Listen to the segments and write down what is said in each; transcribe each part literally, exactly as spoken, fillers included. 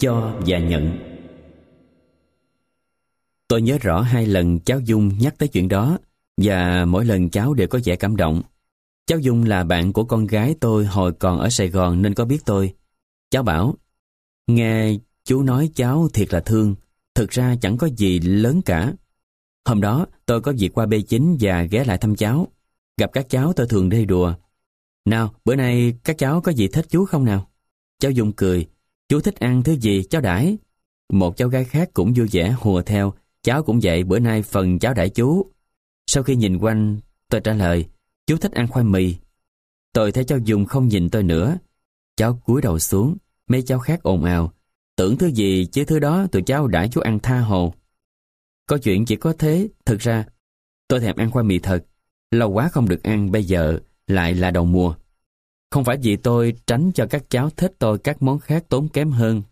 Cho và nhận. Tôi nhớ rõ hai lần cháu Dung nhắc tới chuyện đó, và mỗi lần cháu đều có vẻ cảm động. Cháu Dung là bạn của con gái tôi hồi còn ở Sài Gòn nên có biết tôi. Cháu bảo, nghe chú nói cháu thiệt là thương, thực ra chẳng có gì lớn cả. Hôm đó tôi có việc qua B chín và ghé lại thăm cháu. Gặp các cháu tôi thường đi đùa. Nào, bữa nay các cháu có gì thích chú không nào? Cháu Dung cười, chú thích ăn thứ gì cháu đãi. Một cháu gái khác cũng vui vẻ hùa theo, cháu cũng vậy, bữa nay phần cháu đãi chú. Sau khi nhìn quanh, tôi trả lời, chú thích ăn khoai mì. Tôi thấy cháu Dung không nhìn tôi nữa. Cháu cúi đầu xuống, mấy cháu khác ồn ào. Tưởng thứ gì chứ thứ đó tụi cháu đãi chú ăn tha hồ. Có chuyện chỉ có thế, thực ra tôi thèm ăn khoai mì thật. Lâu quá không được ăn, bây giờ lại là đầu mùa. Không phải vì tôi tránh cho các cháu thích tôi các món khác tốn kém hơn.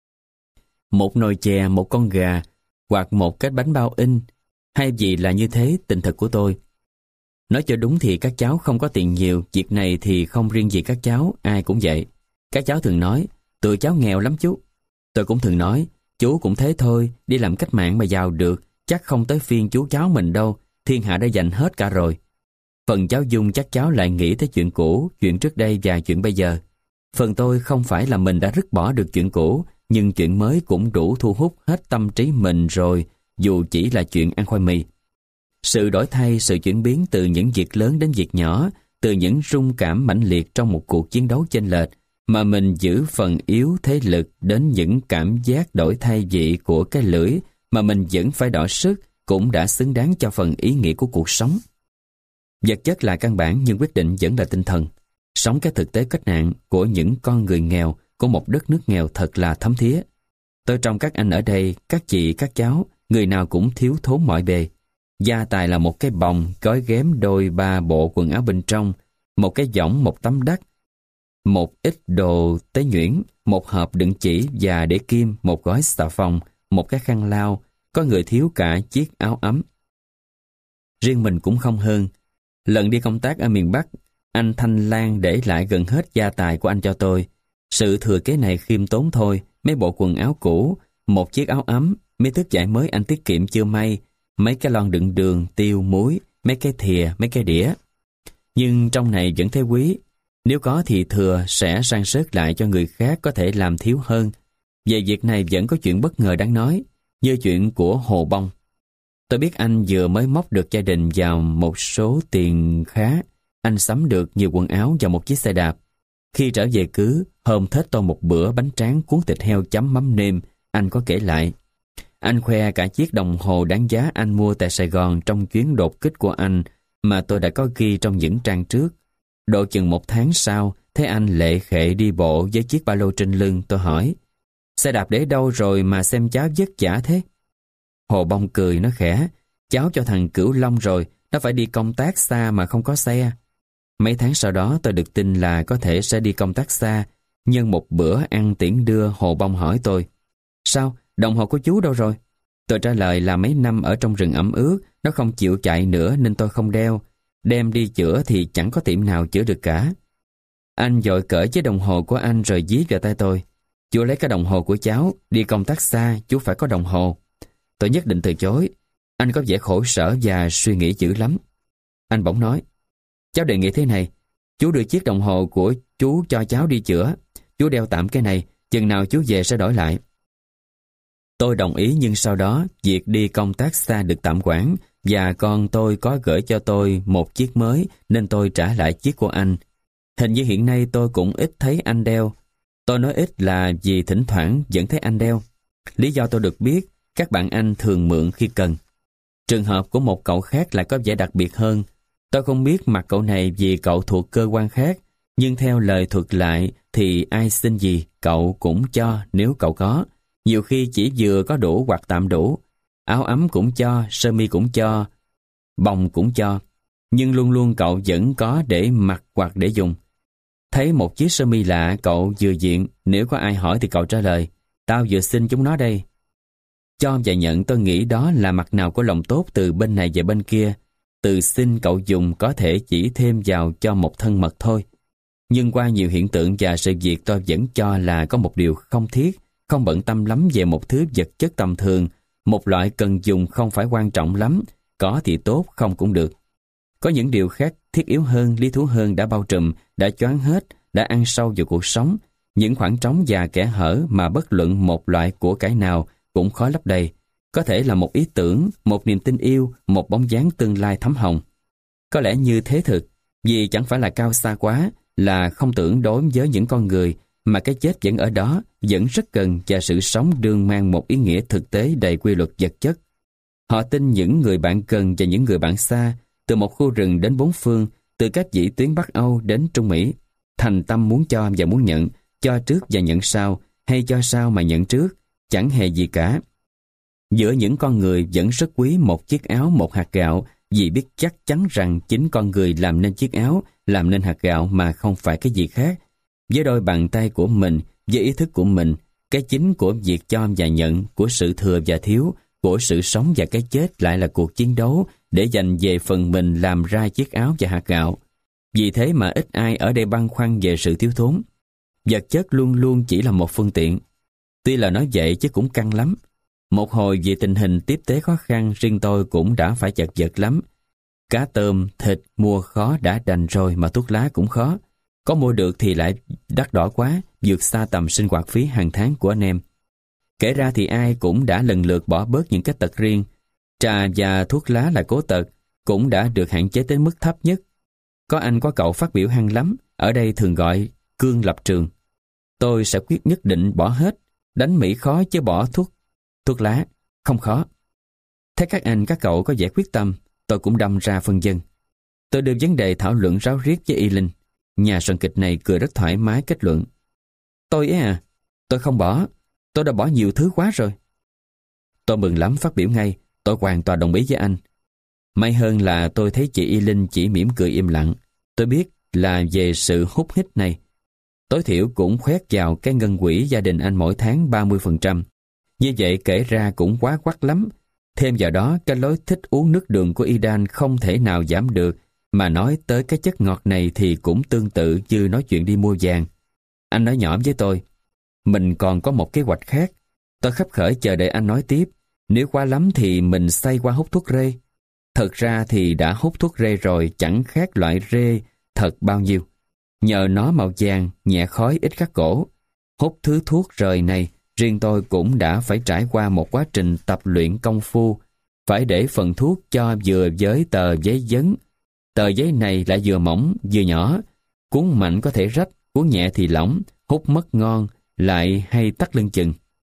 Một nồi chè, một con gà, hoặc một cái bánh bao in, hay vì là như thế tình thực của tôi. Nói cho đúng thì các cháu không có tiền nhiều, việc này thì không riêng gì các cháu, ai cũng vậy. Các cháu thường nói, tụi cháu nghèo lắm chú. Tôi cũng thường nói, chú cũng thế thôi, đi làm cách mạng mà giàu được, chắc không tới phiên chú cháu mình đâu, thiên hạ đã dành hết cả rồi. Phần cháu Dung chắc cháu lại nghĩ tới chuyện cũ, chuyện trước đây và chuyện bây giờ. Phần tôi không phải là mình đã dứt bỏ được chuyện cũ, nhưng chuyện mới cũng đủ thu hút hết tâm trí mình rồi, dù chỉ là chuyện ăn khoai mì. Sự đổi thay, sự chuyển biến từ những việc lớn đến việc nhỏ, từ những rung cảm mãnh liệt trong một cuộc chiến đấu chênh lệch, mà mình giữ phần yếu thế lực đến những cảm giác đổi thay vị của cái lưỡi mà mình vẫn phải đỏ sức, cũng đã xứng đáng cho phần ý nghĩa của cuộc sống. Vật chất là căn bản nhưng quyết định vẫn là tinh thần. Sống cái thực tế kết nạn của những con người nghèo, của một đất nước nghèo thật là thấm thía. Tôi trong các anh ở đây, các chị, các cháu, người nào cũng thiếu thốn mọi bề. Gia tài là một cái bồng, gói ghém đôi ba bộ quần áo bên trong, một cái võng, một tấm đắt, một ít đồ tế nhuyễn, một hộp đựng chỉ và để kim, một gói xà phòng, một cái khăn lau, có người thiếu cả chiếc áo ấm. Riêng mình cũng không hơn. Lần đi công tác ở miền Bắc, anh Thanh Lan để lại gần hết gia tài của anh cho tôi. Sự thừa kế này khiêm tốn thôi, mấy bộ quần áo cũ, một chiếc áo ấm, mấy thước vải mới anh tiết kiệm chưa may, mấy cái lon đựng đường, tiêu, muối, mấy cái thìa, mấy cái đĩa. Nhưng trong này vẫn thấy quý. Nếu có thì thừa sẽ san sớt lại cho người khác có thể làm thiếu hơn. Về việc này vẫn có chuyện bất ngờ đáng nói, như chuyện của Hồ Bông. Tôi biết anh vừa mới móc được gia đình vào một số tiền khá. Anh sắm được nhiều quần áo và một chiếc xe đạp. Khi trở về cứ, hôm Tết tôi một bữa bánh tráng cuốn thịt heo chấm mắm nêm, anh có kể lại. Anh khoe cả chiếc đồng hồ đáng giá anh mua tại Sài Gòn trong chuyến đột kích của anh mà tôi đã có ghi trong những trang trước. Độ chừng một tháng sau, thấy anh lệ khệ đi bộ với chiếc ba lô trên lưng, tôi hỏi, xe đạp để đâu rồi mà xem cháu vất vả thế? Hồ Bông cười nói khẽ, cháu cho thằng Cửu Long rồi, nó phải đi công tác xa mà không có xe. Mấy tháng sau đó tôi được tin là có thể sẽ đi công tác xa. Nhân một bữa ăn tiễn đưa, Hồ Bông hỏi tôi, sao, đồng hồ của chú đâu rồi? Tôi trả lời là mấy năm ở trong rừng ẩm ướt, nó không chịu chạy nữa nên tôi không đeo. Đem đi chữa thì chẳng có tiệm nào chữa được cả. Anh vội cởi chiếc đồng hồ của anh rồi dí vào tay tôi. Chú lấy cái đồng hồ của cháu, đi công tác xa, chú phải có đồng hồ. Tôi nhất định từ chối. Anh có vẻ khổ sở và suy nghĩ dữ lắm. Anh bỗng nói, cháu đề nghị thế này, chú đưa chiếc đồng hồ của chú cho cháu đi chữa. Chú đeo tạm cái này, chừng nào chú về sẽ đổi lại. Tôi đồng ý, nhưng sau đó việc đi công tác xa được tạm hoãn và con tôi có gửi cho tôi một chiếc mới nên tôi trả lại chiếc của anh. Hình như hiện nay tôi cũng ít thấy anh đeo. Tôi nói ít là vì thỉnh thoảng vẫn thấy anh đeo. Lý do tôi được biết, các bạn anh thường mượn khi cần. Trường hợp của một cậu khác lại có vẻ đặc biệt hơn. Tôi không biết mặt cậu này vì cậu thuộc cơ quan khác, nhưng theo lời thuật lại thì ai xin gì cậu cũng cho nếu cậu có. Nhiều khi chỉ vừa có đủ hoặc tạm đủ. Áo ấm cũng cho, sơ mi cũng cho, bông cũng cho. Nhưng luôn luôn cậu vẫn có để mặc hoặc để dùng. Thấy một chiếc sơ mi lạ, cậu vừa diện, nếu có ai hỏi thì cậu trả lời, tao vừa xin chúng nó đây. Cho và nhận, tôi nghĩ đó là mặt nào của lòng tốt từ bên này và bên kia. Từ xin cậu dùng có thể chỉ thêm vào cho một thân mật thôi. Nhưng qua nhiều hiện tượng và sự việc, tôi vẫn cho là có một điều không thiết, không bận tâm lắm về một thứ vật chất tầm thường, một loại cần dùng không phải quan trọng lắm, có thì tốt, không cũng được. Có những điều khác thiết yếu hơn, lý thú hơn đã bao trùm, đã choáng hết, đã ăn sâu vào cuộc sống, những khoảng trống và kẽ hở mà bất luận một loại của cải nào cũng khó lấp đầy. Có thể là một ý tưởng, một niềm tin yêu, một bóng dáng tương lai thắm hồng. Có lẽ như thế thực, vì chẳng phải là cao xa quá, là không tưởng đối với những con người, mà cái chết vẫn ở đó, vẫn rất cần, và sự sống đương mang một ý nghĩa thực tế đầy quy luật vật chất. Họ tin những người bạn gần và những người bạn xa, từ một khu rừng đến bốn phương, từ các vĩ tuyến Bắc Âu đến Trung Mỹ, thành tâm muốn cho và muốn nhận, cho trước và nhận sau, hay cho sau mà nhận trước, chẳng hề gì cả. Giữa những con người vẫn rất quý một chiếc áo, một hạt gạo, vì biết chắc chắn rằng chính con người làm nên chiếc áo, làm nên hạt gạo mà không phải cái gì khác. Với đôi bàn tay của mình, với ý thức của mình, cái chính của việc cho và nhận, của sự thừa và thiếu, của sự sống và cái chết lại là cuộc chiến đấu để dành về phần mình làm ra chiếc áo và hạt gạo. Vì thế mà ít ai ở đây băn khoăn về sự thiếu thốn. Vật chất luôn luôn chỉ là một phương tiện. Tuy là nói vậy chứ cũng căng lắm. Một hồi vì tình hình tiếp tế khó khăn, riêng tôi cũng đã phải chật vật lắm. Cá tôm, thịt mua khó đã đành rồi mà thuốc lá cũng khó. Có mua được thì lại đắt đỏ quá, vượt xa tầm sinh hoạt phí hàng tháng của anh em. Kể ra thì ai cũng đã lần lượt bỏ bớt những cái tật riêng. Trà và thuốc lá là cố tật, cũng đã được hạn chế tới mức thấp nhất. Có anh có cậu phát biểu hăng lắm, ở đây thường gọi cương lập trường. Tôi sẽ quyết nhất định bỏ hết, đánh Mỹ khó chứ bỏ thuốc, thuốc lá, không khó. Thấy các anh các cậu có vẻ quyết tâm, tôi cũng đâm ra phân dân. Tôi đưa vấn đề thảo luận ráo riết với Y Linh. Nhà soạn kịch này cười rất thoải mái kết luận. Tôi ấy à, tôi không bỏ, tôi đã bỏ nhiều thứ quá rồi. Tôi mừng lắm phát biểu ngay, tôi hoàn toàn đồng ý với anh. May hơn là tôi thấy chị Y Linh chỉ mỉm cười im lặng. Tôi biết là về sự hút hít này. Tối thiểu cũng khoét vào cái ngân quỹ gia đình anh mỗi tháng ba mươi phần trăm. Như vậy kể ra cũng quá quắt lắm. Thêm vào đó, cái lối thích uống nước đường của Idan không thể nào giảm được, mà nói tới cái chất ngọt này thì cũng tương tự như nói chuyện đi mua vàng. Anh nói nhỏ với tôi, mình còn có một kế hoạch khác. Tôi khấp khởi chờ đợi anh nói tiếp. Nếu quá lắm thì mình xoay qua hút thuốc rê. Thật ra thì đã hút thuốc rê rồi, chẳng khác loại rê thật bao nhiêu. Nhờ nó màu vàng, nhẹ khói, ít khắc cổ. Hút thứ thuốc rời này, riêng tôi cũng đã phải trải qua một quá trình tập luyện công phu. Phải để phần thuốc cho vừa với tờ giấy dấn. Tờ giấy này lại vừa mỏng, vừa nhỏ. Cuốn mạnh có thể rách, cuốn nhẹ thì lỏng, hút mất ngon, lại hay tắt lưng chừng.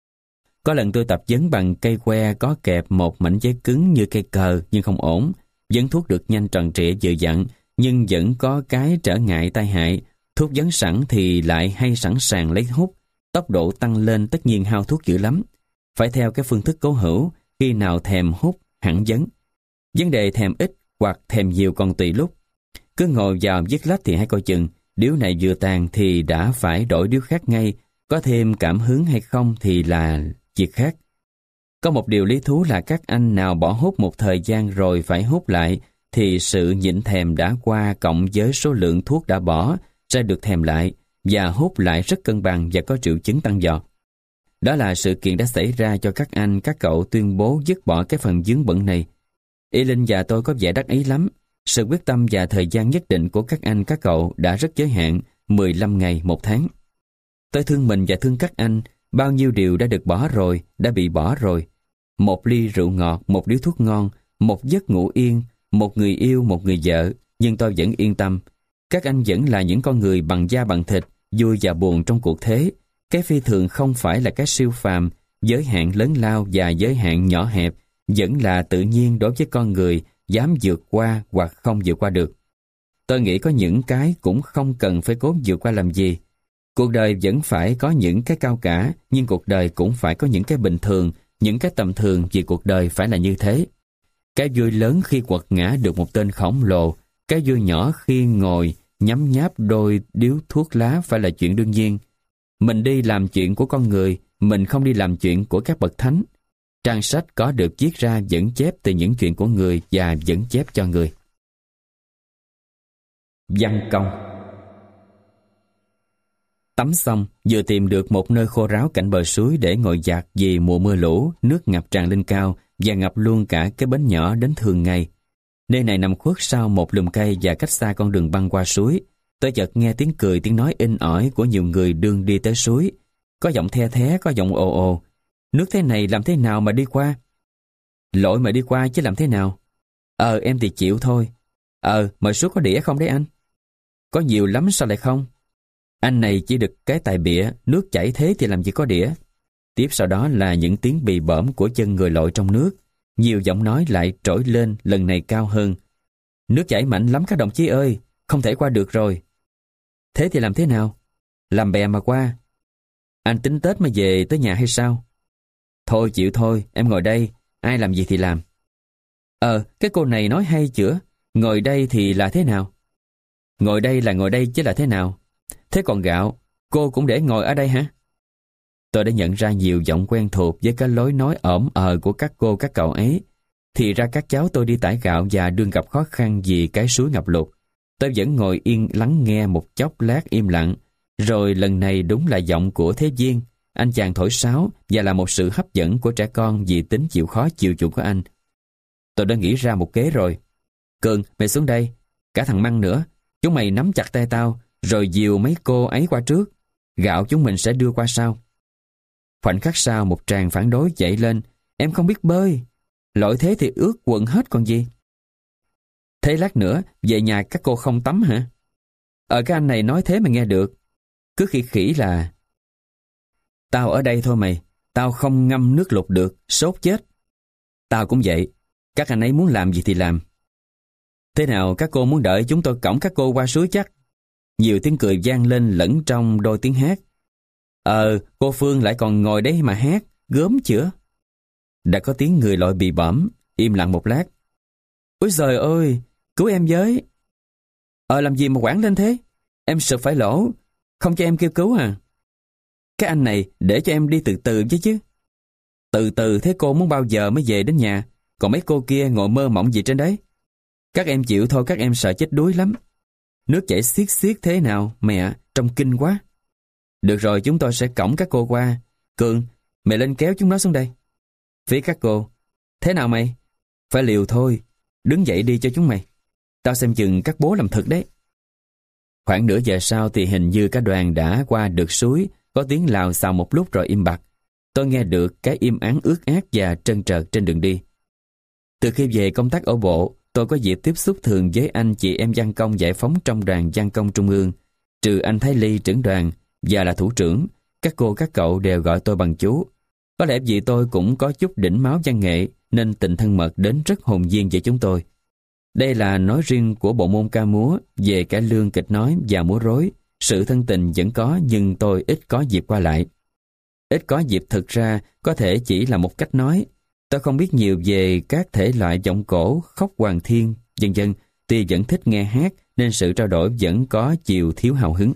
Có lần tôi tập vấn bằng cây que có kẹp một mảnh giấy cứng như cây cờ nhưng không ổn. Vấn thuốc được nhanh tròn trịa vừa dặn, nhưng vẫn có cái trở ngại tai hại. Thuốc vấn sẵn thì lại hay sẵn sàng lấy hút. Tốc độ tăng lên tất nhiên hao thuốc dữ lắm. Phải theo cái phương thức cố hữu, khi nào thèm hút, hẳn vấn. Vấn đề thèm ít hoặc thèm nhiều còn tùy lúc. Cứ ngồi vào viết lách thì hãy coi chừng, điếu này vừa tàn thì đã phải đổi điếu khác ngay, có thêm cảm hứng hay không thì là việc khác. Có một điều lý thú là các anh nào bỏ hút một thời gian rồi phải hút lại, thì sự nhịn thèm đã qua cộng với số lượng thuốc đã bỏ sẽ được thèm lại, và hút lại rất cân bằng và có triệu chứng tăng giọt. Đó là sự kiện đã xảy ra cho các anh các cậu tuyên bố dứt bỏ cái phần vướng bận này. Y Linh và tôi có vẻ đắc ý lắm. Sự quyết tâm và thời gian nhất định của các anh các cậu đã rất giới hạn, mười lăm ngày, một tháng. Tôi thương mình và thương các anh, bao nhiêu điều đã được bỏ rồi, đã bị bỏ rồi. Một ly rượu ngọt, một điếu thuốc ngon, một giấc ngủ yên, một người yêu, một người vợ, nhưng tôi vẫn yên tâm. Các anh vẫn là những con người bằng da bằng thịt, vui và buồn trong cuộc thế. Cái phi thường không phải là cái siêu phàm, giới hạn lớn lao và giới hạn nhỏ hẹp, vẫn là tự nhiên đối với con người, dám vượt qua hoặc không vượt qua được. Tôi nghĩ có những cái cũng không cần phải cố vượt qua làm gì. Cuộc đời vẫn phải có những cái cao cả, nhưng cuộc đời cũng phải có những cái bình thường, những cái tầm thường, vì cuộc đời phải là như thế. Cái vui lớn khi quật ngã được một tên khổng lồ, cái vui nhỏ khi ngồi nhấm nháp đôi điếu thuốc lá phải là chuyện đương nhiên. Mình đi làm chuyện của con người, mình không đi làm chuyện của các bậc thánh. Trang sách có được viết ra dẫn chép từ những chuyện của người và dẫn chép cho người. Văn công. Tắm xong, vừa tìm được một nơi khô ráo cạnh bờ suối để ngồi dạt vì mùa mưa lũ, nước ngập tràn lên cao và ngập luôn cả cái bến nhỏ đến thường ngày. Nơi này nằm khuất sau một lùm cây và cách xa con đường băng qua suối. Tôi chợt nghe tiếng cười, tiếng nói inh ỏi của nhiều người đương đi tới suối. Có giọng the thé, có giọng ồ ồ. Nước thế này làm thế nào mà đi qua? Lội mà đi qua chứ làm thế nào? Ờ, em thì chịu thôi. Ờ, mời suối có đĩa không đấy anh? Có nhiều lắm sao lại không? Anh này chỉ được cái tài bịa, nước chảy thế thì làm gì có đĩa. Tiếp sau đó là những tiếng bì bõm của chân người lội trong nước. Nhiều giọng nói lại trỗi lên, lần này cao hơn. Nước chảy mạnh lắm các đồng chí ơi, không thể qua được rồi. Thế thì làm thế nào? Làm bè mà qua. Anh tính Tết mới về tới nhà hay sao? Thôi chịu thôi, em ngồi đây, ai làm gì thì làm. Ờ, cái cô này nói hay chữa, ngồi đây thì là thế nào? Ngồi đây là ngồi đây chứ là thế nào? Thế còn gạo, cô cũng để ngồi ở đây hả? Tôi đã nhận ra nhiều giọng quen thuộc với cái lối nói ỏm ờ của các cô các cậu ấy. Thì ra các cháu tôi đi tải gạo và đương gặp khó khăn vì cái suối ngập lụt. Tôi vẫn ngồi yên lắng nghe một chốc lát im lặng. Rồi lần này đúng là giọng của Thế Viên. Anh chàng thổi sáo và là một sự hấp dẫn của trẻ con vì tính chịu khó chịu chuộng của anh. Tôi đã nghĩ ra một kế rồi. Cường, mày xuống đây. Cả thằng Măng nữa. Chúng mày nắm chặt tay tao rồi dìu mấy cô ấy qua trước. Gạo chúng mình sẽ đưa qua sau. Khoảnh khắc sau một tràng phản đối chạy lên. Em không biết bơi. Lội thế thì ướt quần hết còn gì. Thế lát nữa về nhà các cô không tắm hả? Ờ, cái anh này nói thế mà nghe được. Cứ khỉ khỉ là tao ở đây thôi mày. Tao không ngâm nước lụt được, sốt chết. Tao cũng vậy. Các anh ấy muốn làm gì thì làm. Thế nào các cô muốn đợi chúng tôi cõng các cô qua suối chắc? Nhiều tiếng cười vang lên lẫn trong đôi tiếng hát. Ờ, cô Phương lại còn ngồi đấy mà hát, gớm chữa. Đã có tiếng người lội bì bõm, im lặng một lát. Úi giời ơi, cứu em với. Ờ, làm gì mà quảng lên thế? Em sợ phải lỗ, không cho em kêu cứu à? Cái anh này để cho em đi từ từ chứ chứ. Từ từ thế cô muốn bao giờ mới về đến nhà, còn mấy cô kia ngồi mơ mộng gì trên đấy. Các em chịu thôi, các em sợ chết đuối lắm. Nước chảy xiết xiết thế nào, mẹ, trông kinh quá. Được rồi, chúng tôi sẽ cõng các cô qua. Cường, mày lên kéo chúng nó xuống đây. Phía các cô, thế nào mày? Phải liều thôi, đứng dậy đi cho chúng mày. Tao xem chừng các bố làm thực đấy. Khoảng nửa giờ sau thì hình như cả đoàn đã qua được suối, có tiếng lào xào một lúc rồi im bặt. Tôi nghe được cái im ắng ướt át và trơn trợt trên đường đi. Từ khi về công tác ở bộ, tôi có dịp tiếp xúc thường với anh chị em văn công giải phóng trong đoàn văn công trung ương. Trừ anh Thái Ly trưởng đoàn và là thủ trưởng, các cô các cậu đều gọi tôi bằng chú. Có lẽ vì tôi cũng có chút đỉnh máu văn nghệ nên tình thân mật đến rất hồn nhiên với chúng tôi. Đây là nói riêng của bộ môn ca múa, về cải lương kịch nói và múa rối. Sự thân tình vẫn có nhưng tôi ít có dịp qua lại. Ít có dịp thực ra có thể chỉ là một cách nói. Tôi không biết nhiều về các thể loại giọng cổ, khóc hoàng thiên, vân vân. Tuy vẫn thích nghe hát nên sự trao đổi vẫn có chiều thiếu hào hứng.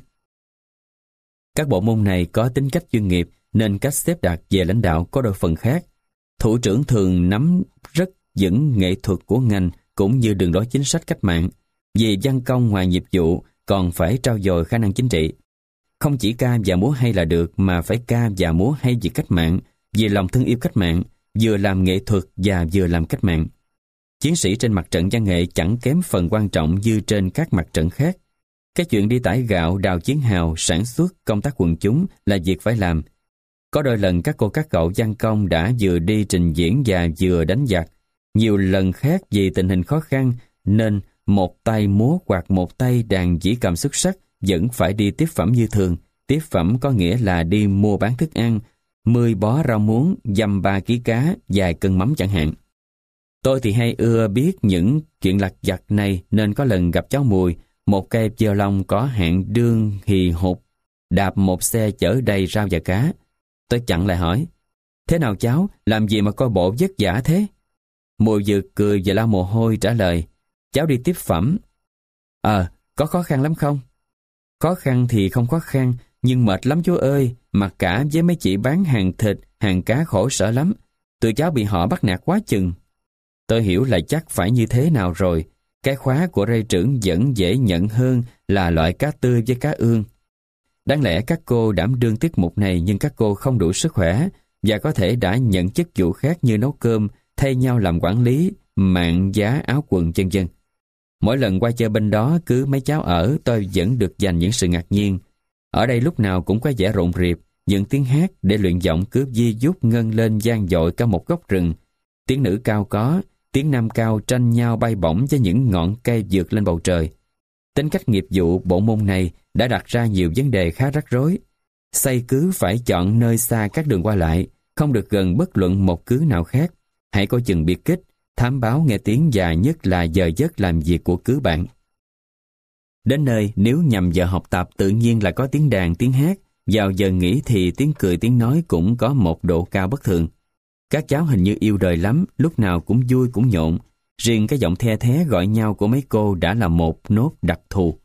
Các bộ môn này có tính cách chuyên nghiệp nên cách xếp đặt về lãnh đạo có đôi phần khác. Thủ trưởng thường nắm rất vững nghệ thuật của ngành cũng như đường lối chính sách cách mạng. Vì văn công ngoài nghiệp vụ còn phải trau dồi khả năng chính trị. Không chỉ ca và múa hay là được mà phải ca và múa hay vì cách mạng, vì lòng thương yêu cách mạng, vừa làm nghệ thuật và vừa làm cách mạng. Chiến sĩ trên mặt trận văn nghệ chẳng kém phần quan trọng như trên các mặt trận khác. Cái chuyện đi tải gạo, đào chiến hào, sản xuất, công tác quần chúng là việc phải làm. Có đôi lần các cô các cậu văn công đã vừa đi trình diễn và vừa đánh giặc. Nhiều lần khác vì tình hình khó khăn nên một tay múa hoặc một tay đàn dĩ cầm xuất sắc vẫn phải đi tiếp phẩm như thường. Tiếp phẩm có nghĩa là đi mua bán thức ăn, mười bó rau muống, dăm ba ký cá, vài cân mắm chẳng hạn. Tôi thì hay ưa biết những chuyện lặt vặt này nên có lần gặp cháu Mùi, một cây violon có hạn đương hì hục, đạp một xe chở đầy rau và cá. Tôi chặn lại hỏi, thế nào cháu, làm gì mà coi bộ vất vả thế? Mùi vừa cười và lau mồ hôi trả lời, cháu đi tiếp phẩm. Ờ, có khó khăn lắm không? Khó khăn thì không khó khăn, nhưng mệt lắm chú ơi, mặc cả với mấy chị bán hàng thịt, hàng cá khổ sở lắm. Tụi cháu bị họ bắt nạt quá chừng. Tôi hiểu là chắc phải như thế nào rồi. Cái khóa của rây trưởng vẫn dễ nhận hơn là loại cá tươi với cá ương. Đáng lẽ các cô đảm đương tiết mục này nhưng các cô không đủ sức khỏe và có thể đã nhận chức vụ khác như nấu cơm, thay nhau làm quản lý, mạng giá áo quần vân vân. Mỗi lần qua chơi bên đó cứ mấy cháu ở tôi vẫn được dành những sự ngạc nhiên. Ở đây lúc nào cũng có vẻ rộn rịp, những tiếng hát để luyện giọng cứ di dút ngân lên vang dội cả một góc rừng. Tiếng nữ cao có, tiếng nam cao tranh nhau bay bổng với những ngọn cây vượt lên bầu trời. Tính cách nghiệp vụ bộ môn này đã đặt ra nhiều vấn đề khá rắc rối. Xây cứ phải chọn nơi xa các đường qua lại, không được gần bất luận một cứ nào khác. Hãy coi chừng biệt kích, thám báo nghe tiếng và nhất là giờ giấc làm việc của cứ bạn. Đến nơi, nếu nhằm giờ học tập tự nhiên là có tiếng đàn, tiếng hát. Vào giờ nghỉ thì tiếng cười, tiếng nói cũng có một độ cao bất thường. Các cháu hình như yêu đời lắm, lúc nào cũng vui cũng nhộn. Riêng cái giọng the thé gọi nhau của mấy cô đã là một nốt đặc thù.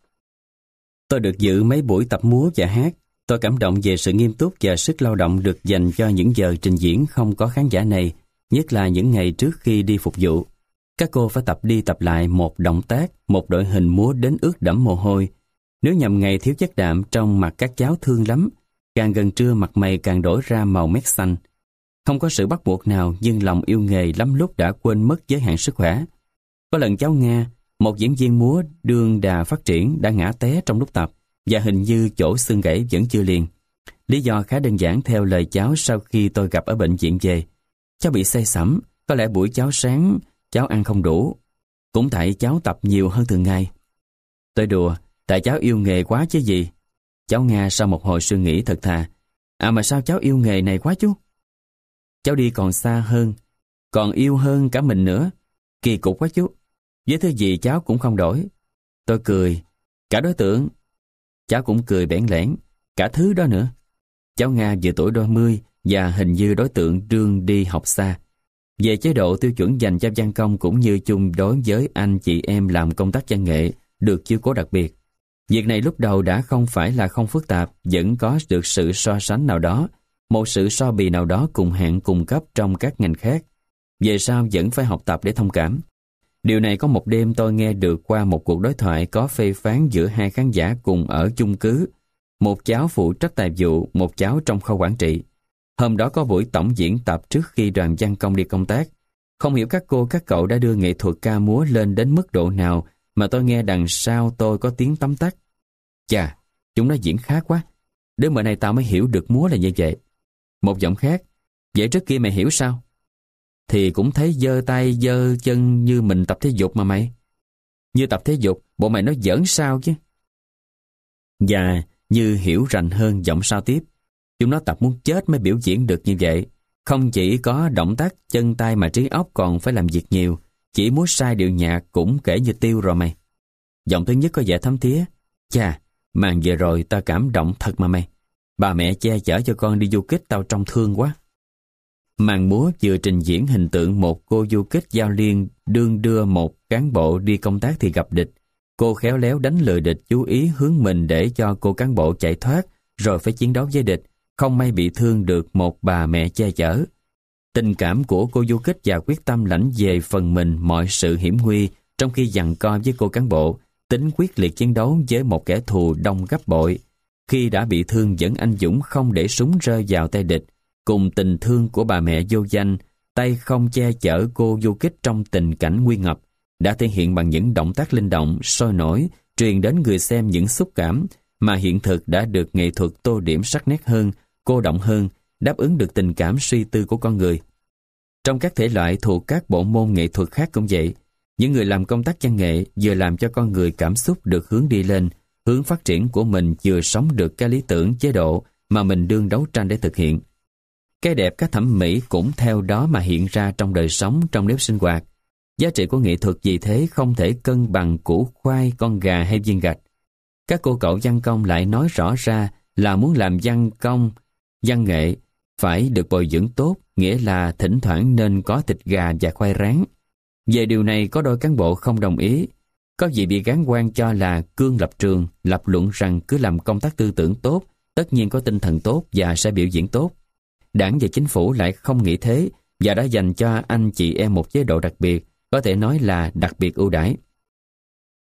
Tôi được dự mấy buổi tập múa và hát. Tôi cảm động về sự nghiêm túc và sức lao động được dành cho những giờ trình diễn không có khán giả này, nhất là những ngày trước khi đi phục vụ. Các cô phải tập đi tập lại một động tác, một đội hình múa đến ướt đẫm mồ hôi. Nếu nhầm ngày thiếu chất đạm, trong mặt các cháu thương lắm. Càng gần trưa mặt mày càng đổi ra màu mét xanh. Không có sự bắt buộc nào nhưng lòng yêu nghề lắm lúc đã quên mất giới hạn sức khỏe. Có lần cháu Nga, một diễn viên múa đương đà phát triển, đã ngã té trong lúc tập và hình như chỗ xương gãy vẫn chưa liền. Lý do khá đơn giản theo lời cháu sau khi tôi gặp ở bệnh viện về. Cháu bị say sẩm, có lẽ buổi cháo sáng cháu ăn không đủ. Cũng tại cháu tập nhiều hơn thường ngày. Tôi đùa, tại cháu yêu nghề quá chứ gì. Cháu Nga sau một hồi suy nghĩ thật thà. À mà sao cháu yêu nghề này quá chú? Cháu đi còn xa hơn, còn yêu hơn cả mình nữa. Kỳ cục quá chú. Với thứ gì cháu cũng không đổi. Tôi cười. Cả đối tượng. Cháu cũng cười bẽn lẽn. Cả thứ đó nữa. Cháu Nga vừa tuổi đôi mươi và hình như đối tượng đương đi học xa. Về chế độ tiêu chuẩn dành cho văn công cũng như chung đối với anh chị em làm công tác văn nghệ được chiếu cố đặc biệt. Việc này lúc đầu đã không phải là không phức tạp, vẫn có được sự so sánh nào đó, một sự so bì nào đó cùng hạng cùng cấp trong các ngành khác. Về sau vẫn phải học tập để thông cảm. Điều này có một đêm tôi nghe được qua một cuộc đối thoại có phê phán giữa hai khán giả cùng ở chung cứ. Một cháu phụ trách tài vụ, một cháu trong khâu quản trị. Hôm đó có buổi tổng diễn tập trước khi đoàn văn công đi công tác. Không hiểu các cô các cậu đã đưa nghệ thuật ca múa lên đến mức độ nào mà tôi nghe đằng sau tôi có tiếng tấm tắc. Chà, chúng nó diễn khá quá. Đến bữa nay tao mới hiểu được múa là như vậy. Một giọng khác, vậy trước kia mày hiểu sao? Thì cũng thấy giơ tay giơ chân như mình tập thể dục mà mày. Như tập thể dục, bộ mày nói giỡn sao chứ? Và như hiểu rành hơn giọng sau tiếp. Chúng nó tập muốn chết mới biểu diễn được như vậy. Không chỉ có động tác chân tay mà trí óc còn phải làm việc nhiều. Chỉ múa sai điệu nhạc cũng kể như tiêu rồi mày. Giọng thứ nhất có vẻ thấm thía. Chà, màn vừa rồi tao cảm động thật mà mày. Bà mẹ che chở cho con đi du kích tao trông thương quá. Màn múa vừa trình diễn hình tượng một cô du kích giao liên đương đưa một cán bộ đi công tác thì gặp địch. Cô khéo léo đánh lừa địch chú ý hướng mình để cho cô cán bộ chạy thoát rồi phải chiến đấu với địch. Không may bị thương được một bà mẹ che chở. Tình cảm của cô du kích và quyết tâm lãnh về phần mình mọi sự hiểm nguy trong khi giằng co với cô cán bộ, tính quyết liệt chiến đấu với một kẻ thù đông gấp bội. Khi đã bị thương vẫn anh dũng không để súng rơi vào tay địch, cùng tình thương của bà mẹ vô danh, tay không che chở cô du kích trong tình cảnh nguy ngập, đã thể hiện bằng những động tác linh động, sôi nổi, truyền đến người xem những xúc cảm mà hiện thực đã được nghệ thuật tô điểm sắc nét hơn, cô động hơn, đáp ứng được tình cảm suy tư của con người. Trong các thể loại thuộc các bộ môn nghệ thuật khác cũng vậy, những người làm công tác văn nghệ vừa làm cho con người cảm xúc được hướng đi lên, hướng phát triển của mình vừa sống được cái lý tưởng chế độ mà mình đương đấu tranh để thực hiện. Cái đẹp các thẩm mỹ cũng theo đó mà hiện ra trong đời sống, trong nếp sinh hoạt. Giá trị của nghệ thuật vì thế không thể cân bằng củ khoai, con gà hay viên gạch. Các cô cậu văn công lại nói rõ ra là muốn làm văn công, văn nghệ phải được bồi dưỡng tốt, nghĩa là thỉnh thoảng nên có thịt gà và khoai rán. Về điều này có đôi cán bộ không đồng ý. Có vị bị gán quan cho là cương lập trường, lập luận rằng cứ làm công tác tư tưởng tốt, tất nhiên có tinh thần tốt và sẽ biểu diễn tốt. Đảng và chính phủ lại không nghĩ thế và đã dành cho anh chị em một chế độ đặc biệt, có thể nói là đặc biệt ưu đãi.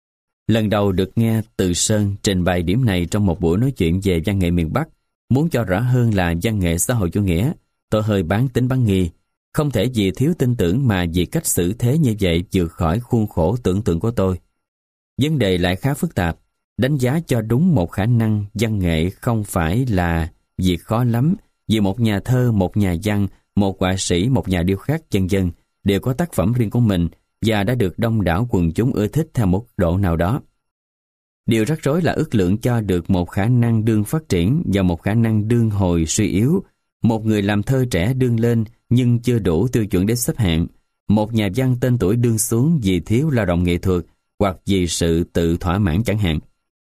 Lần đầu được nghe Từ Sơn trình bày điểm này trong một buổi nói chuyện về văn nghệ miền Bắc, muốn cho rõ hơn là văn nghệ xã hội chủ nghĩa, tôi hơi bán tính bán nghi. Không thể vì thiếu tin tưởng mà vì cách xử thế như vậy vượt khỏi khuôn khổ tưởng tượng của tôi. Vấn đề lại khá phức tạp. Đánh giá cho đúng một khả năng văn nghệ không phải là việc khó lắm, vì một nhà thơ, một nhà văn, một họa sĩ, một nhà điêu khắc, vân vân đều có tác phẩm riêng của mình và đã được đông đảo quần chúng ưa thích theo một độ nào đó. Điều rắc rối là ước lượng cho được một khả năng đương phát triển và một khả năng đương hồi suy yếu. Một người làm thơ trẻ đương lên nhưng chưa đủ tiêu chuẩn để xếp hạng. Một nhà văn tên tuổi đương xuống vì thiếu lao động nghệ thuật hoặc vì sự tự thỏa mãn chẳng hạn.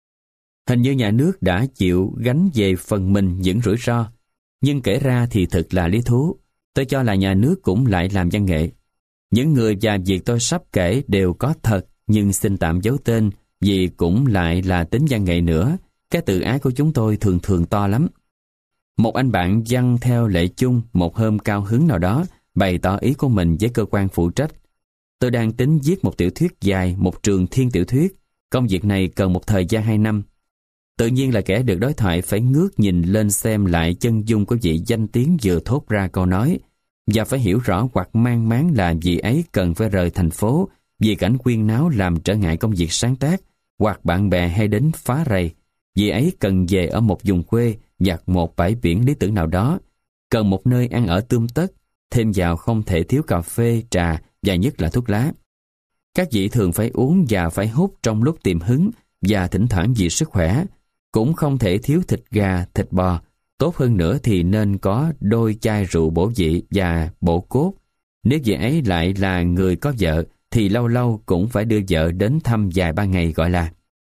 Hình như nhà nước đã chịu gánh về phần mình những rủi ro. Nhưng kể ra thì thật là lý thú. Tôi cho là nhà nước cũng lại làm văn nghệ. Những người và việc tôi sắp kể đều có thật, nhưng xin tạm giấu tên vì cũng lại là tính văn nghệ nữa. Cái tự ái của chúng tôi thường thường to lắm. Một anh bạn văn theo lệ chung một hôm cao hứng nào đó bày tỏ ý của mình với cơ quan phụ trách. Tôi đang tính viết một tiểu thuyết dài, một trường thiên tiểu thuyết. Công việc này cần một thời gian hai năm. Tự nhiên là kẻ được đối thoại phải ngước nhìn lên xem lại chân dung của vị danh tiếng vừa thốt ra câu nói, và phải hiểu rõ hoặc mang máng là vị ấy cần phải rời thành phố vì cảnh quyên náo làm trở ngại công việc sáng tác, hoặc bạn bè hay đến phá rầy. Vị ấy cần về ở một vùng quê hoặc một bãi biển lý tưởng nào đó, cần một nơi ăn ở tươm tất, thêm vào không thể thiếu cà phê, trà và nhất là thuốc lá. Các vị thường phải uống và phải hút trong lúc tìm hứng và thỉnh thoảng vì sức khỏe. Cũng không thể thiếu thịt gà, thịt bò. Tốt hơn nữa thì nên có đôi chai rượu bổ vị và bổ cốt. Nếu vị ấy lại là người có vợ thì lâu lâu cũng phải đưa vợ đến thăm vài ba ngày gọi là.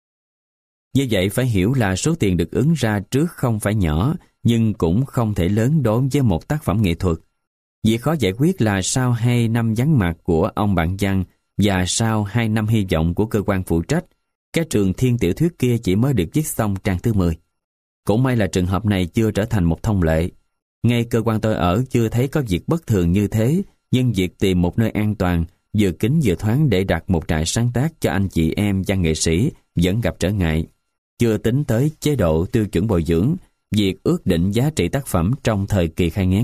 Như vậy phải hiểu là số tiền được ứng ra trước không phải nhỏ, nhưng cũng không thể lớn đối với một tác phẩm nghệ thuật. Việc khó giải quyết là sau hai năm vắng mặt của ông bạn văn và sau hai năm hy vọng của cơ quan phụ trách, cái trường thiên tiểu thuyết kia chỉ mới được viết xong trang thứ mười. Cũng may là trường hợp này chưa trở thành một thông lệ. Ngay cơ quan tôi ở chưa thấy có việc bất thường như thế, nhưng việc tìm một nơi an toàn, vừa kín vừa thoáng để đặt một trại sáng tác cho anh chị em văn nghệ sĩ vẫn gặp trở ngại. Chưa tính tới chế độ tiêu chuẩn bồi dưỡng, việc ước định giá trị tác phẩm trong thời kỳ khai ngán.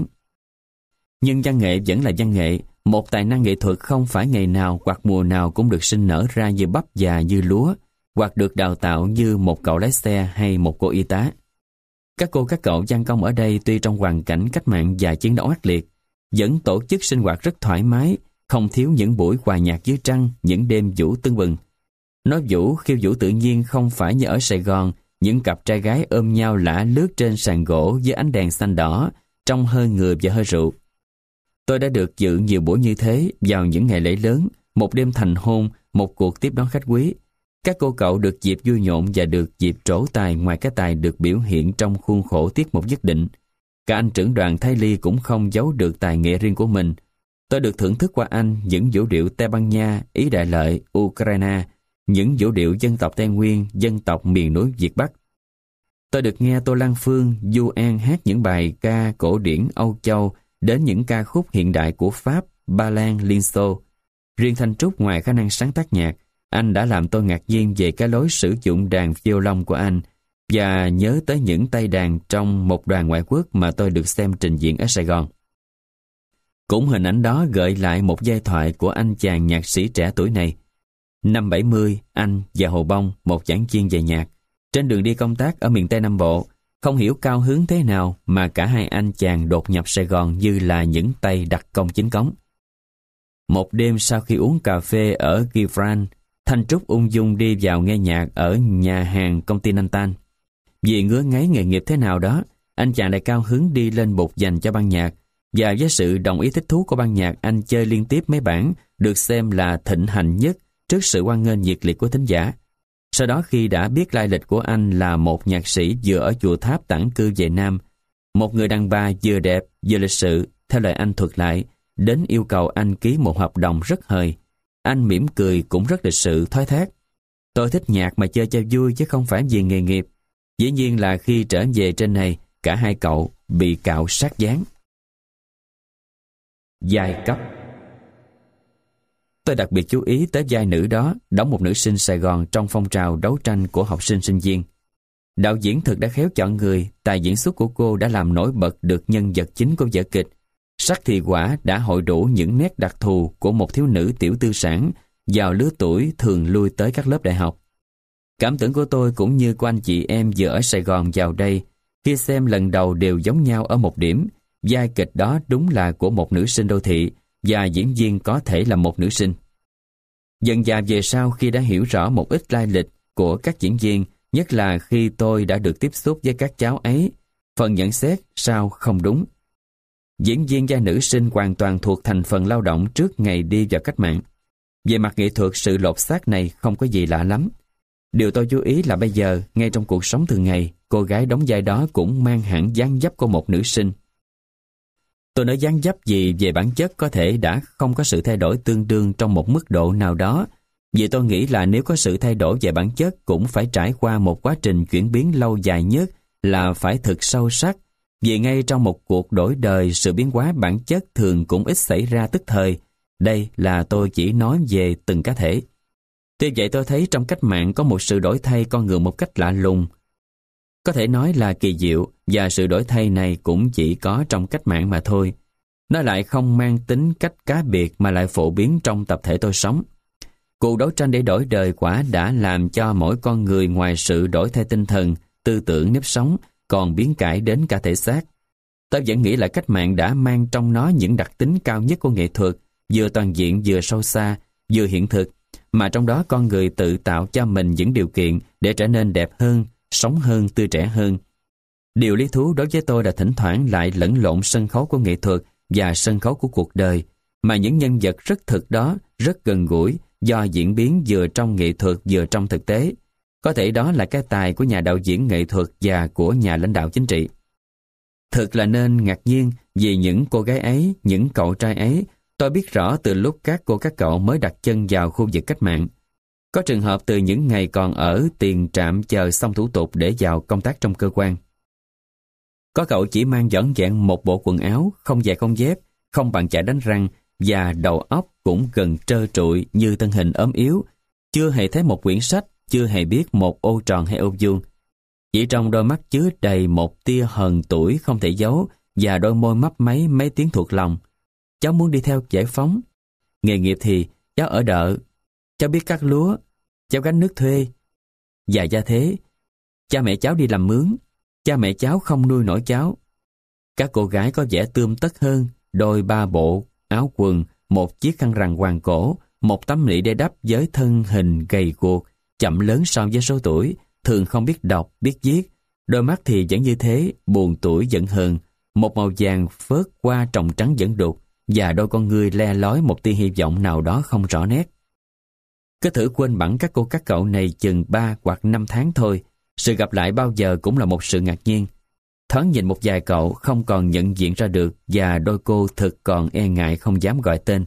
Nhưng văn nghệ vẫn là văn nghệ, một tài năng nghệ thuật không phải ngày nào hoặc mùa nào cũng được sinh nở ra như bắp già như lúa, hoặc được đào tạo như một cậu lái xe hay một cô y tá. Các cô các cậu văn công ở đây tuy trong hoàn cảnh cách mạng và chiến đấu ác liệt, vẫn tổ chức sinh hoạt rất thoải mái, không thiếu những buổi hòa nhạc dưới trăng, những đêm vũ tưng bừng. Nói vũ khiêu vũ tự nhiên không phải như ở Sài Gòn, những cặp trai gái ôm nhau lả lướt trên sàn gỗ với ánh đèn xanh đỏ, trong hơi người và hơi rượu. Tôi đã được dự nhiều buổi như thế vào những ngày lễ lớn, một đêm thành hôn, một cuộc tiếp đón khách quý. Các cô cậu được dịp vui nhộn và được dịp trổ tài ngoài cái tài được biểu hiện trong khuôn khổ tiết mục nhất định. Cả anh trưởng đoàn Thái Ly cũng không giấu được tài nghệ riêng của mình. Tôi được thưởng thức qua anh những vũ điệu Tây Ban Nha, Ý Đại Lợi, Ukraine, những vũ điệu dân tộc Tây Nguyên, dân tộc miền núi Việt Bắc. Tôi được nghe Tô Lan Phương, Du An hát những bài ca cổ điển Âu Châu đến những ca khúc hiện đại của Pháp, Ba Lan, Liên Xô. Riêng Thanh Trúc ngoài khả năng sáng tác nhạc, anh đã làm tôi ngạc nhiên về cái lối sử dụng đàn violon của anh và nhớ tới những tay đàn trong một đoàn ngoại quốc mà tôi được xem trình diễn ở Sài Gòn. Cũng hình ảnh đó gợi lại một giai thoại của anh chàng nhạc sĩ trẻ tuổi này. Năm bảy mươi, anh và Hồ Bông, một giảng viên về nhạc, trên đường đi công tác ở miền Tây Nam Bộ, không hiểu cao hứng thế nào mà cả hai anh chàng đột nhập Sài Gòn như là những tay đặc công chính cống. Một đêm sau khi uống cà phê ở Givran, Thanh Trúc ung dung đi vào nghe nhạc ở nhà hàng Continental. Vì ngứa ngáy nghề nghiệp thế nào đó, anh chàng lại cao hứng đi lên bục dành cho ban nhạc, và với sự đồng ý thích thú của ban nhạc, anh chơi liên tiếp mấy bản được xem là thịnh hành nhất trước sự hoan nghênh nhiệt liệt của thính giả. Sau đó khi đã biết lai lịch của anh là một nhạc sĩ vừa ở chùa Tháp tản cư về Nam, một người đàn bà vừa đẹp vừa lịch sự, theo lời anh thuật lại, đến yêu cầu anh ký một hợp đồng rất hời. Anh mỉm cười cũng rất lịch sự thoái thác. Tôi thích nhạc mà chơi cho vui chứ không phải vì nghề nghiệp. Dĩ nhiên là khi trở về trên này, cả hai cậu bị cạo sát dáng. Giai cấp. Tôi đặc biệt chú ý tới vai nữ đó, đóng một nữ sinh Sài Gòn trong phong trào đấu tranh của học sinh sinh viên. Đạo diễn thực đã khéo chọn người, tài diễn xuất của cô đã làm nổi bật được nhân vật chính của vở kịch. Sắc thì quả đã hội đủ những nét đặc thù của một thiếu nữ tiểu tư sản vào lứa tuổi thường lui tới các lớp đại học. Cảm tưởng của tôi cũng như của anh chị em vừa ở Sài Gòn vào đây, khi xem lần đầu đều giống nhau ở một điểm, vai kịch đó đúng là của một nữ sinh đô thị và diễn viên có thể là một nữ sinh. Dần dà về sau khi đã hiểu rõ một ít lai lịch của các diễn viên, nhất là khi tôi đã được tiếp xúc với các cháu ấy, phần nhận xét sao không đúng. Diễn viên vai nữ sinh hoàn toàn thuộc thành phần lao động trước ngày đi vào cách mạng. Về mặt nghệ thuật, sự lột xác này không có gì lạ lắm. Điều tôi chú ý là bây giờ, ngay trong cuộc sống thường ngày, cô gái đóng vai đó cũng mang hẳn dáng dấp của một nữ sinh. Tôi nói dáng dấp gì về bản chất có thể đã không có sự thay đổi tương đương trong một mức độ nào đó, vì tôi nghĩ là nếu có sự thay đổi về bản chất cũng phải trải qua một quá trình chuyển biến lâu dài nhất là phải thực sâu sắc, vì ngay trong một cuộc đổi đời, sự biến hóa bản chất thường cũng ít xảy ra tức thời. Đây là tôi chỉ nói về từng cá thể. Tuy vậy tôi thấy trong cách mạng có một sự đổi thay con người một cách lạ lùng. Có thể nói là kỳ diệu, và sự đổi thay này cũng chỉ có trong cách mạng mà thôi. Nó lại không mang tính cách cá biệt mà lại phổ biến trong tập thể tôi sống. Cuộc đấu tranh để đổi đời quả đã làm cho mỗi con người ngoài sự đổi thay tinh thần, tư tưởng, nếp sống, còn biến cải đến cả thể xác. Tôi vẫn nghĩ là cách mạng đã mang trong nó những đặc tính cao nhất của nghệ thuật, vừa toàn diện vừa sâu xa, vừa hiện thực, mà trong đó con người tự tạo cho mình những điều kiện để trở nên đẹp hơn, sống hơn, tươi trẻ hơn. Điều lý thú đối với tôi là thỉnh thoảng lại lẫn lộn sân khấu của nghệ thuật và sân khấu của cuộc đời, mà những nhân vật rất thực đó, rất gần gũi, do diễn biến vừa trong nghệ thuật vừa trong thực tế. Có thể đó là cái tài của nhà đạo diễn nghệ thuật và của nhà lãnh đạo chính trị. Thực là nên ngạc nhiên vì những cô gái ấy, những cậu trai ấy, tôi biết rõ từ lúc các cô các cậu mới đặt chân vào khu vực cách mạng. Có trường hợp từ những ngày còn ở tiền trạm chờ xong thủ tục để vào công tác trong cơ quan. Có cậu chỉ mang vỏn vẹn một bộ quần áo, không giày không dép, không bàn chải đánh răng, và đầu óc cũng gần trơ trụi như thân hình ốm yếu, chưa hề thấy một quyển sách, chưa hề biết một ô tròn hay ô vuông. Chỉ trong đôi mắt chứa đầy một tia hờn tuổi không thể giấu, và đôi môi mấp máy mấy tiếng thuộc lòng. Cháu muốn đi theo giải phóng. Nghề nghiệp thì cháu ở đợ, cháu biết cắt lúa, cháu gánh nước thuê. Và gia thế, cha mẹ cháu đi làm mướn, cha mẹ cháu không nuôi nổi cháu. Các cô gái có vẻ tươm tất hơn, đôi ba bộ áo quần, một chiếc khăn rằn hoàng cổ, một tấm lụa để đắp với thân hình gầy guộc, chậm lớn so với số tuổi, thường không biết đọc, biết viết. Đôi mắt thì vẫn như thế, buồn tuổi giận hờn, một màu vàng phớt qua tròng trắng vẫn đục, và đôi con ngươi le lói một tia hy vọng nào đó không rõ nét. Cứ thử quên bẵng các cô các cậu này chừng ba hoặc năm tháng thôi, sự gặp lại bao giờ cũng là một sự ngạc nhiên. Thoáng nhìn một vài cậu không còn nhận diện ra được, và đôi cô thực còn e ngại không dám gọi tên.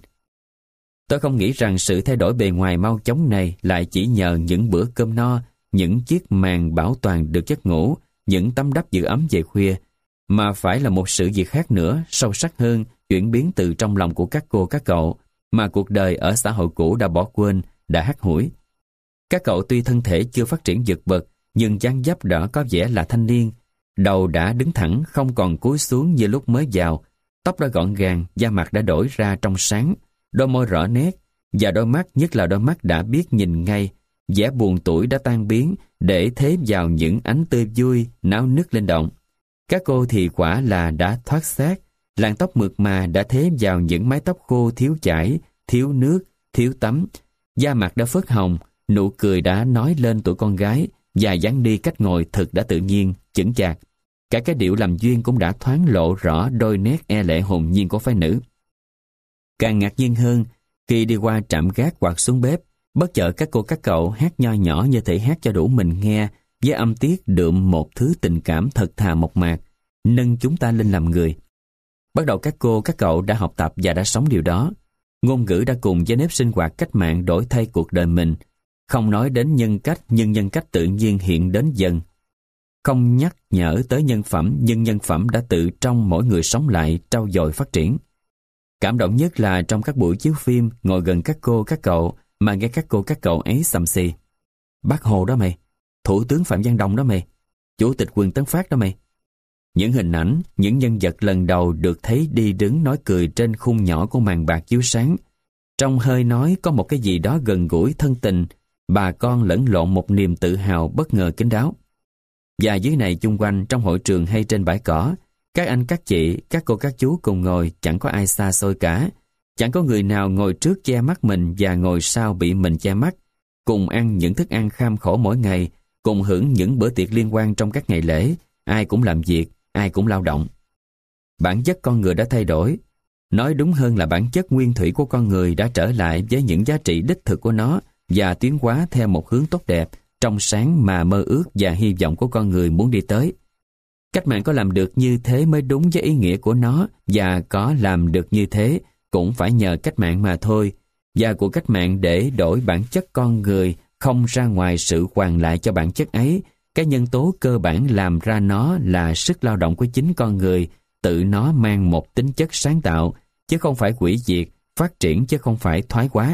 Tôi không nghĩ rằng sự thay đổi bề ngoài mau chóng này lại chỉ nhờ những bữa cơm no, những chiếc màn bảo toàn được giấc ngủ, những tấm đắp giữ ấm về khuya, mà phải là một sự việc khác nữa, sâu sắc hơn, chuyển biến từ trong lòng của các cô các cậu, mà cuộc đời ở xã hội cũ đã bỏ quên, đã hắt hủi. Các cậu tuy thân thể chưa phát triển vượt bậc, nhưng dáng dấp đã có vẻ là thanh niên, đầu đã đứng thẳng, không còn cúi xuống như lúc mới vào, tóc đã gọn gàng, da mặt đã đổi ra trong sáng, đôi môi rõ nét, và đôi mắt, nhất là đôi mắt đã biết nhìn ngay, vẻ buồn tuổi đã tan biến để thế vào những ánh tươi vui, náo nức lên động. Các cô thì quả là đã thoát xác, làn tóc mượt mà đã thế vào những mái tóc khô thiếu chải, thiếu nước, thiếu tắm, da mặt đã phớt hồng, nụ cười đã nói lên tuổi con gái, và dáng đi cách ngồi thực đã tự nhiên, chững chạc. Cả cái điệu làm duyên cũng đã thoáng lộ rõ đôi nét e lệ hồn nhiên của phái nữ. Càng ngạc nhiên hơn, khi đi qua trạm gác hoặc xuống bếp, bất chợt các cô các cậu hát nho nhỏ như thể hát cho đủ mình nghe, với âm tiết đượm một thứ tình cảm thật thà mộc mạc, nâng chúng ta lên làm người. Bắt đầu các cô các cậu đã học tập và đã sống điều đó. Ngôn ngữ đã cùng với nếp sinh hoạt cách mạng đổi thay cuộc đời mình. Không nói đến nhân cách, nhưng nhân cách tự nhiên hiện đến dần. Không nhắc nhở tới nhân phẩm, nhưng nhân phẩm đã tự trong mỗi người sống lại, trau dồi phát triển. Cảm động nhất là trong các buổi chiếu phim, ngồi gần các cô các cậu mà nghe các cô các cậu ấy xầm xì. Bác Hồ đó mày, Thủ tướng Phạm Văn Đồng đó mày, Chủ tịch Quận Tân Phát đó mày. Những hình ảnh, những nhân vật lần đầu được thấy đi đứng nói cười trên khung nhỏ của màn bạc chiếu sáng. Trong hơi nói có một cái gì đó gần gũi thân tình, bà con lẫn lộn một niềm tự hào bất ngờ kín đáo. Và dưới này chung quanh trong hội trường hay trên bãi cỏ, các anh các chị, các cô các chú cùng ngồi, chẳng có ai xa xôi cả. Chẳng có người nào ngồi trước che mắt mình và ngồi sau bị mình che mắt. Cùng ăn những thức ăn kham khổ mỗi ngày, cùng hưởng những bữa tiệc liên quan trong các ngày lễ. Ai cũng làm việc, ai cũng lao động. Bản chất con người đã thay đổi. Nói đúng hơn là bản chất nguyên thủy của con người đã trở lại với những giá trị đích thực của nó và tiến hóa theo một hướng tốt đẹp, trong sáng mà mơ ước và hy vọng của con người muốn đi tới. Cách mạng có làm được như thế mới đúng với ý nghĩa của nó, và có làm được như thế cũng phải nhờ cách mạng mà thôi. Và của cách mạng để đổi bản chất con người không ra ngoài sự hoàn lại cho bản chất ấy, cái nhân tố cơ bản làm ra nó là sức lao động của chính con người, tự nó mang một tính chất sáng tạo, chứ không phải hủy diệt, phát triển chứ không phải thoái hóa.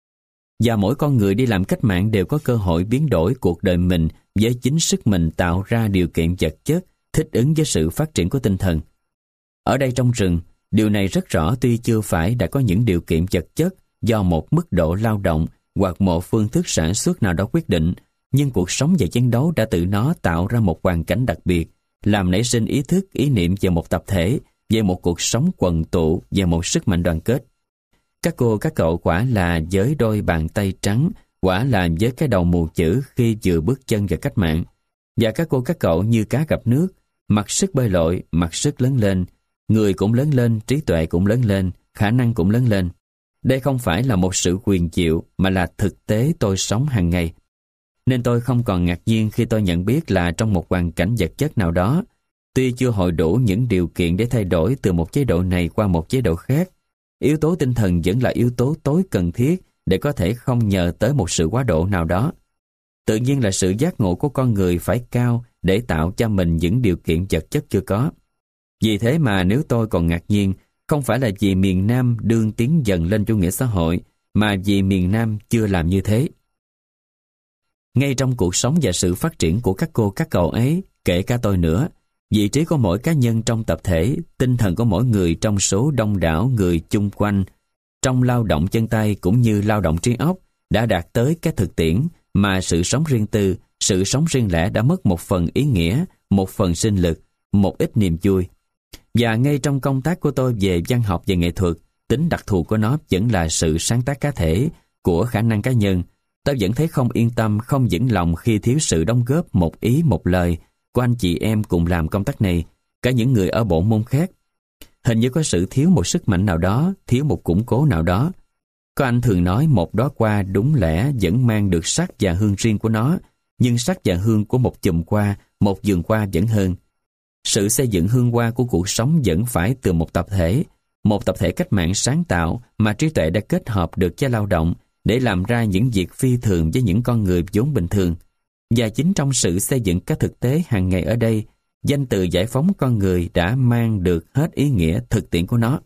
Và mỗi con người đi làm cách mạng đều có cơ hội biến đổi cuộc đời mình với chính sức mình tạo ra điều kiện vật chất, thích ứng với sự phát triển của tinh thần. Ở đây trong rừng, điều này rất rõ tuy chưa phải đã có những điều kiện vật chất do một mức độ lao động hoặc một phương thức sản xuất nào đó quyết định, nhưng cuộc sống và chiến đấu đã tự nó tạo ra một hoàn cảnh đặc biệt, làm nảy sinh ý thức, ý niệm về một tập thể, về một cuộc sống quần tụ, về một sức mạnh đoàn kết. Các cô các cậu quả là với đôi bàn tay trắng, quả là với cái đầu mù chữ khi vừa bước chân vào cách mạng. Và các cô các cậu như cá gặp nước, mặc sức bơi lội, mặc sức lớn lên, người cũng lớn lên, trí tuệ cũng lớn lên, khả năng cũng lớn lên. Đây không phải là một sự quyền diệu mà là thực tế tôi sống hàng ngày. Nên tôi không còn ngạc nhiên khi tôi nhận biết là trong một hoàn cảnh vật chất nào đó, tuy chưa hội đủ những điều kiện để thay đổi từ một chế độ này qua một chế độ khác, yếu tố tinh thần vẫn là yếu tố tối cần thiết để có thể không nhờ tới một sự quá độ nào đó. Tự nhiên là sự giác ngộ của con người phải cao để tạo cho mình những điều kiện vật chất chưa có. Vì thế mà nếu tôi còn ngạc nhiên, không phải là vì miền Nam đương tiến dần lên chủ nghĩa xã hội, mà vì miền Nam chưa làm như thế. Ngay trong cuộc sống và sự phát triển của các cô các cậu ấy, kể cả tôi nữa, vị trí của mỗi cá nhân trong tập thể, tinh thần của mỗi người trong số đông đảo người chung quanh, trong lao động chân tay cũng như lao động trí óc, đã đạt tới cái thực tiễn mà sự sống riêng tư, sự sống riêng lẻ đã mất một phần ý nghĩa, một phần sinh lực, một ít niềm vui. Và ngay trong công tác của tôi về văn học và nghệ thuật, tính đặc thù của nó vẫn là sự sáng tác cá thể của khả năng cá nhân. Tôi vẫn thấy không yên tâm, không vững lòng khi thiếu sự đóng góp một ý một lời của anh chị em cùng làm công tác này, cả những người ở bộ môn khác. Hình như có sự thiếu một sức mạnh nào đó, thiếu một củng cố nào đó. Có anh thường nói một đóa hoa đúng lẽ vẫn mang được sắc và hương riêng của nó, nhưng sắc và hương của một chùm hoa, một vườn hoa vẫn hơn. Sự xây dựng hương hoa của cuộc sống vẫn phải từ một tập thể, một tập thể cách mạng sáng tạo mà trí tuệ đã kết hợp được với lao động để làm ra những việc phi thường với những con người vốn bình thường. Và chính trong sự xây dựng các thực tế hàng ngày ở đây, danh từ giải phóng con người đã mang được hết ý nghĩa thực tiễn của nó.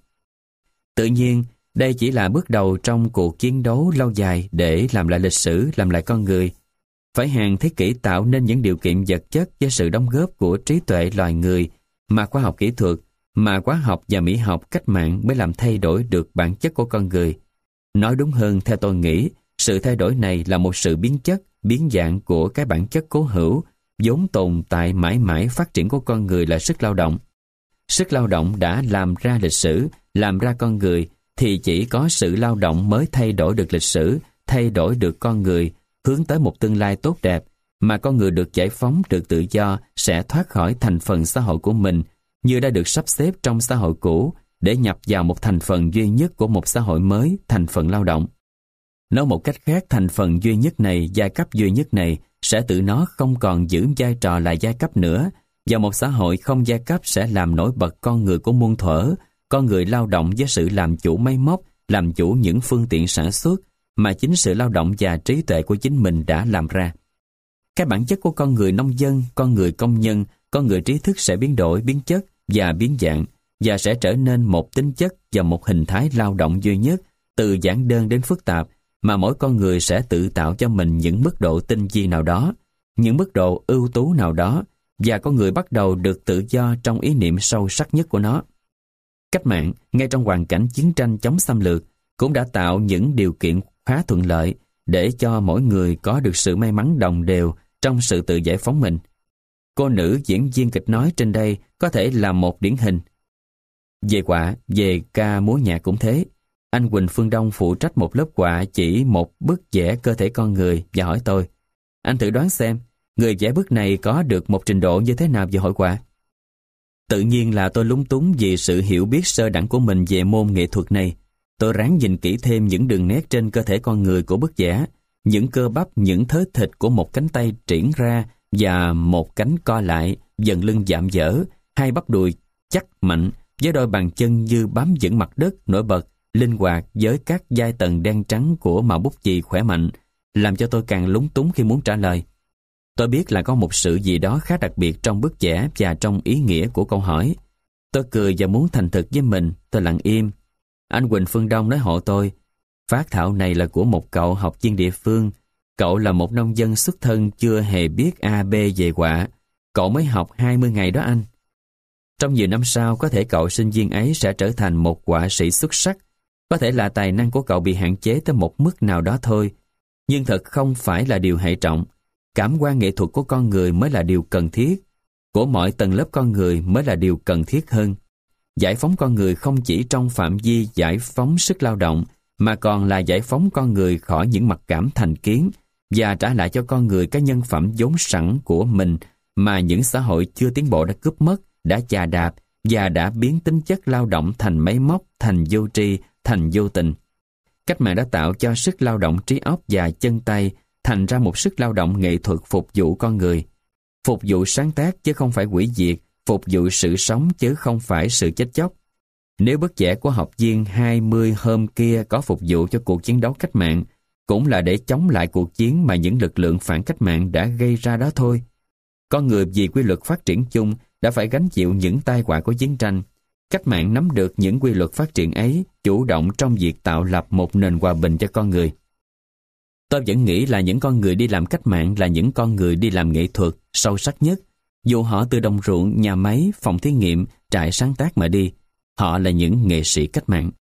Tự nhiên, đây chỉ là bước đầu trong cuộc chiến đấu lâu dài để làm lại lịch sử, làm lại con người. Phải hàng thế kỷ tạo nên những điều kiện vật chất với sự đóng góp của trí tuệ loài người, mà khoa học kỹ thuật, mà hóa học và mỹ học cách mạng mới làm thay đổi được bản chất của con người. Nói đúng hơn, theo tôi nghĩ, sự thay đổi này là một sự biến chất, biến dạng của cái bản chất cố hữu, vốn tồn tại mãi mãi phát triển của con người là sức lao động. Sức lao động đã làm ra lịch sử, làm ra con người, thì chỉ có sự lao động mới thay đổi được lịch sử, thay đổi được con người, hướng tới một tương lai tốt đẹp, mà con người được giải phóng, được tự do, sẽ thoát khỏi thành phần xã hội của mình, như đã được sắp xếp trong xã hội cũ, để nhập vào một thành phần duy nhất của một xã hội mới, thành phần lao động. Nói một cách khác, thành phần duy nhất này, giai cấp duy nhất này, sẽ tự nó không còn giữ vai trò là giai cấp nữa, và một xã hội không giai cấp sẽ làm nổi bật con người của muôn thuở, con người lao động với sự làm chủ máy móc, làm chủ những phương tiện sản xuất, mà chính sự lao động và trí tuệ của chính mình đã làm ra. Cái bản chất của con người nông dân, con người công nhân, con người trí thức sẽ biến đổi, biến chất và biến dạng, và sẽ trở nên một tính chất và một hình thái lao động duy nhất, từ giản đơn đến phức tạp, mà mỗi con người sẽ tự tạo cho mình những mức độ tinh vi nào đó, những mức độ ưu tú nào đó, và con người bắt đầu được tự do trong ý niệm sâu sắc nhất của nó. Cách mạng, ngay trong hoàn cảnh chiến tranh chống xâm lược, cũng đã tạo những điều kiện khá thuận lợi để cho mỗi người có được sự may mắn đồng đều trong sự tự giải phóng mình. Cô nữ diễn viên kịch nói trên đây có thể là một điển hình. Về họa, về ca múa nhạc cũng thế. Anh Huỳnh Phương Đông phụ trách một lớp họa chỉ một bức vẽ cơ thể con người và hỏi tôi: anh thử đoán xem, người vẽ bức này có được một trình độ như thế nào về hội họa? Tự nhiên là tôi lúng túng vì sự hiểu biết sơ đẳng của mình về môn nghệ thuật này. Tôi ráng nhìn kỹ thêm những đường nét trên cơ thể con người của bức vẽ, những cơ bắp, những thớ thịt của một cánh tay triển ra và một cánh co lại, dần lưng dạm dở, hai bắp đùi chắc mạnh, với đôi bàn chân như bám vững mặt đất, nổi bật, linh hoạt với các giai tầng đen trắng của màu bút chì khỏe mạnh, làm cho tôi càng lúng túng khi muốn trả lời. Tôi biết là có một sự gì đó khá đặc biệt trong bức vẽ và trong ý nghĩa của câu hỏi. Tôi cười và muốn thành thực với mình, tôi lặng im. Anh Huỳnh Phương Đông nói hộ tôi: phác thảo này là của một cậu học viên địa phương. Cậu là một nông dân xuất thân chưa hề biết a bê về họa. Cậu mới học hai mươi ngày đó anh. Trong nhiều năm sau, có thể cậu sinh viên ấy sẽ trở thành một họa sĩ xuất sắc. Có thể là tài năng của cậu bị hạn chế tới một mức nào đó thôi. Nhưng thật không phải là điều hệ trọng. Cảm quan nghệ thuật của con người mới là điều cần thiết. Của mọi tầng lớp con người mới là điều cần thiết hơn. Giải phóng con người không chỉ trong phạm vi giải phóng sức lao động, mà còn là giải phóng con người khỏi những mặc cảm thành kiến và trả lại cho con người cái nhân phẩm vốn sẵn của mình mà những xã hội chưa tiến bộ đã cướp mất, đã chà đạp và đã biến tính chất lao động thành máy móc, thành vô tri, thành vô tình. Cách mạng đã tạo cho sức lao động trí óc và chân tay thành ra một sức lao động nghệ thuật phục vụ con người. Phục vụ sáng tác chứ không phải hủy diệt, phục vụ sự sống chứ không phải sự chết chóc. Nếu bức vẽ của học viên hai mươi hôm kia có phục vụ cho cuộc chiến đấu cách mạng, cũng là để chống lại cuộc chiến mà những lực lượng phản cách mạng đã gây ra đó thôi. Con người vì quy luật phát triển chung đã phải gánh chịu những tai họa của chiến tranh. Cách mạng nắm được những quy luật phát triển ấy, chủ động trong việc tạo lập một nền hòa bình cho con người. Tôi vẫn nghĩ là những con người đi làm cách mạng là những con người đi làm nghệ thuật sâu sắc nhất. Dù họ từ đồng ruộng, nhà máy, phòng thí nghiệm, trại sáng tác mà đi, họ là những nghệ sĩ cách mạng.